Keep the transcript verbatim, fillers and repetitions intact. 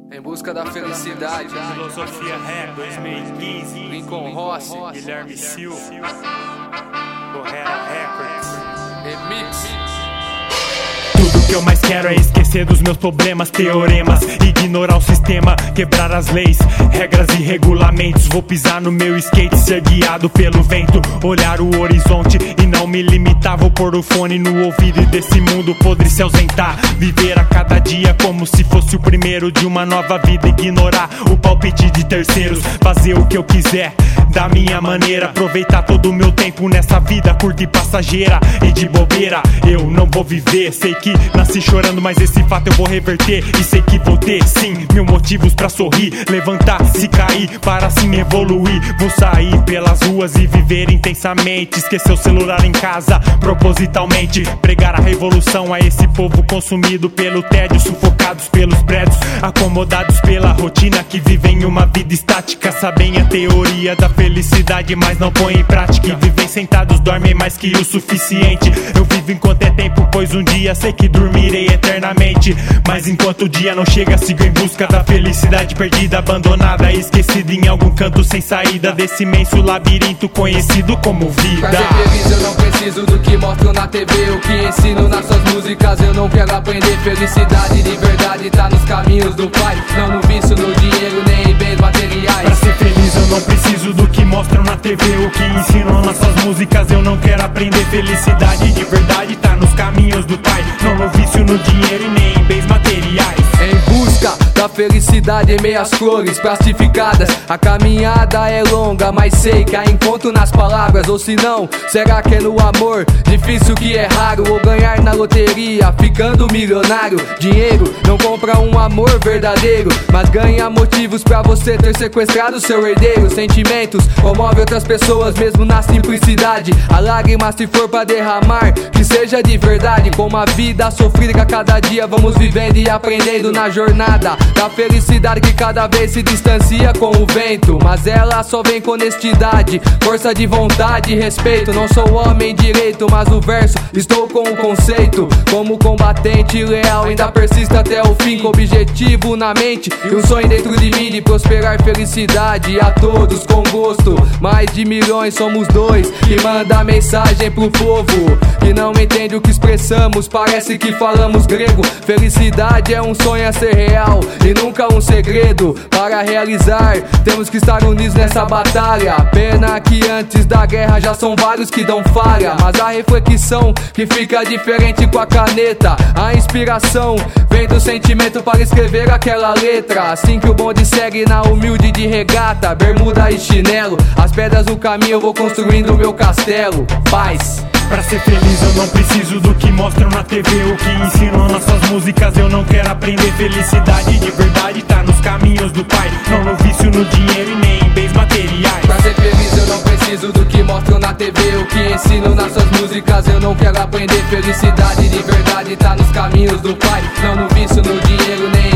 Em busca da felicidade. Filosofia Rap dois mil e quinze. Lincoln Rossi, Guilherme Silva, Correia Records. Remix. Tudo que eu mais quero é esquecer dos meus problemas, teoremas, ignorar o sistema, quebrar as leis, regras e regulamentos. Vou pisar no meu skate, ser guiado pelo vento, olhar o horizonte e não me limitar. Vou pôr o fone no ouvido e desse mundo podre se ausentar. Viver a cada dia como se fosse o primeiro de uma nova vida. Ignorar o palpite de terceiros, fazer o que eu quiser da minha maneira. Aproveitar todo o meu tempo nessa vida curta e passageira. E de bobeira eu não vou viver. Sei que nasci chorando, mas esse fato eu vou reverter. E sei que vou ter, sim, mil motivos pra sorrir, levantar, se cair, para assim evoluir. Vou sair pelas ruas e viver intensamente. Esquecer o celular em casa, propositalmente. Pregar a revolução a esse povo consumido pelo tédio, sufocados pelos prédios, acomodados pela rotina, que vivem uma vida estática. Sabem a teoria da felicidade, mas não põem em prática. E vivem sentados, dormem mais que o suficiente. Eu vivo enquanto é tempo, pois um dia sei que dormirei eternamente. Mas enquanto o dia não chega, sigo em busca da felicidade perdida, abandonada, esquecida em algum canto sem saída desse imenso labirinto conhecido como vida. Pra ser feliz eu não preciso do que mostram na T V, o que ensino nas suas músicas. Eu não quero aprender felicidade de verdade, tá nos caminhos do Pai, não no vício, no dinheiro, nem em bens materiais. Pra ser feliz eu não preciso do que mostram na T V, o que ensinam nas suas músicas. Eu não quero aprender felicidade de verdade, tá nos caminhos do Pai, não no vício, no dinheiro e nem em bens materiais. Em busca da felicidade em meias cores plastificadas. A caminhada é longa, mas sei que a encontro nas palavras. Ou se não, será que é no amor? Difícil que é raro, ou ganhar na loteria ficando milionário. Dinheiro não compra um amor verdadeiro, mas ganha motivos pra você ter sequestrado seu herdeiro. Sentimentos comove outras pessoas mesmo na simplicidade. A lágrima se for pra derramar, que seja de verdade. Como a vida sofrida que a cada dia vamos vivendo e aprendendo na jornada da felicidade que cada vez se distancia com o vento. Mas ela só vem com honestidade, força de vontade e respeito. Não sou homem direito, mas o verso estou com o conceito. Como combatente leal, ainda persisto até o fim, com objetivo na mente e um sonho dentro de mim de prosperar felicidade a todos com gosto. Mais de milhões somos dois que manda mensagem pro povo que não entende o que expressamos, parece que falamos grego. Felicidade é um sonho a ser real e nunca um segredo. Para realizar, temos que estar unidos nessa batalha. Pena que antes da guerra já são vários que dão falha, mas a reflexão que fica diferente com a caneta. A inspiração vem do sentimento para escrever aquela letra. Assim que o bonde segue na humilde de regata, bermuda e chinelo, as pedras do caminho eu vou construindo meu castelo. Paz. Pra ser feliz eu não preciso do que mostram na T V, o que ensinam nas suas músicas. Eu não quero aprender felicidade de verdade, tá nos caminhos do Pai, não no vício, no dinheiro e nem em bens materiais. Pra ser feliz eu não preciso do que mostram na T V, o que ensinam nas suas músicas. Eu não quero aprender felicidade de verdade, tá nos caminhos do Pai, não no vício, no dinheiro nem